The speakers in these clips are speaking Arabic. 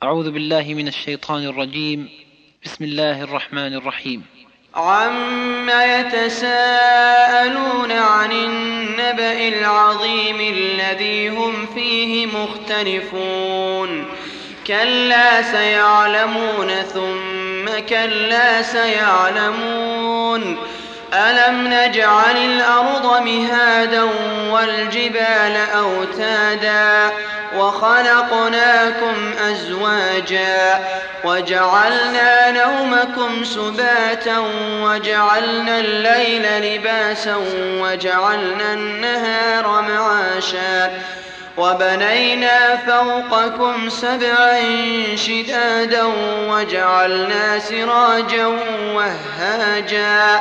أعوذ بالله من الشيطان الرجيم. بسم الله الرحمن الرحيم. عم يتساءلون عن النبأ العظيم الذي هم فيه مختلفون كلا سيعلمون ثم كلا سيعلمون ألم نجعل الأرض مهادا والجبال أوتادا وخلقناكم أزواجا وجعلنا نومكم سباتا وجعلنا الليل لباسا وجعلنا النهار معاشا وبنينا فوقكم سبعا شدادا وجعلنا سراجا وهاجا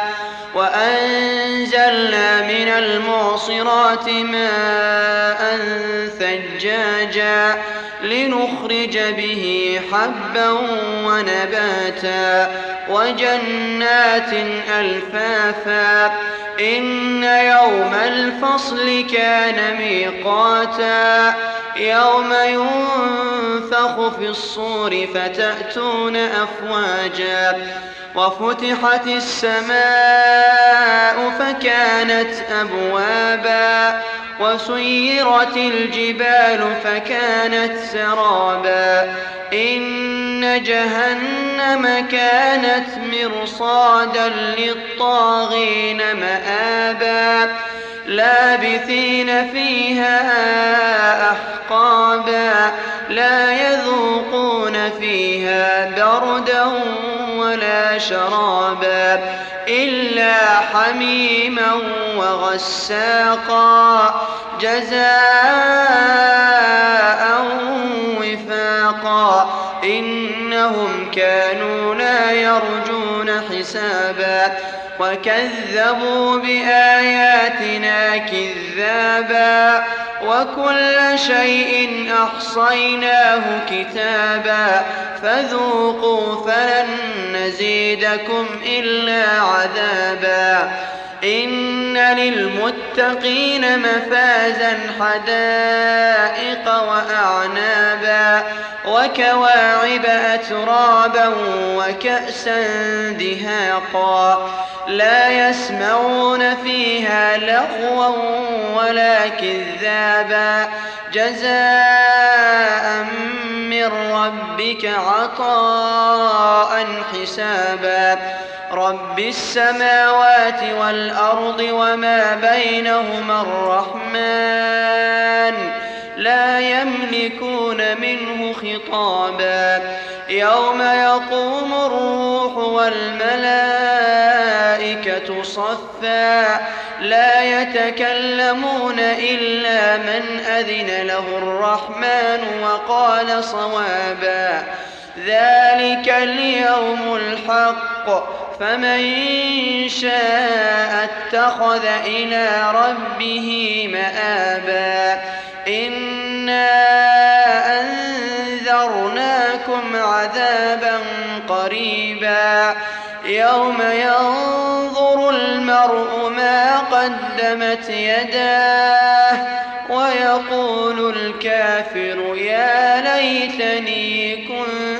وأنزلنا من المعصرات ماء ثجاجا لنخرج به حبا ونباتا وجنات ألفافا إن يوم الفصل كان ميقاتا يوم ينفخ في الصور فتأتون أفواجا وفتحت السماء فكانت أبوابا وسيرت الجبال فكانت سرابا إن جهنم كانت مرصادا للطاغين مآبا لابثين فيها أحقابا لا يذوقون فيها بردا ولا شرابا إلا حميما وغساقا جزاء وفاقا إنهم كانوا لا يرجون حسابا وكذبوا بآياتنا كذابا وكل شيء أحصيناه كتابا فذوقوا فلن نزيدكم إلا عذابا إن للمتقين مفازا حدائق وأعنابا وكواعب أترابا وكأسا دهاقا لا يسمعون فيها لغوا ولا كذابا جزاء من ربك عطاء حسابا رب السماوات والأرض وما بينهما الرحمن لا يملكون منه خطابا يوم يقوم الروح والملائكة صفا لا يتكلمون إلا من أذن له الرحمن وقال صوابا ذلك اليوم الحق فمن شاء اتخذ إلى ربه مآبا إنا أنذرناكم عذابا قريبا يوم ينظر المرء ما قدمت يداه ويقول الكافر يا ليتني كنت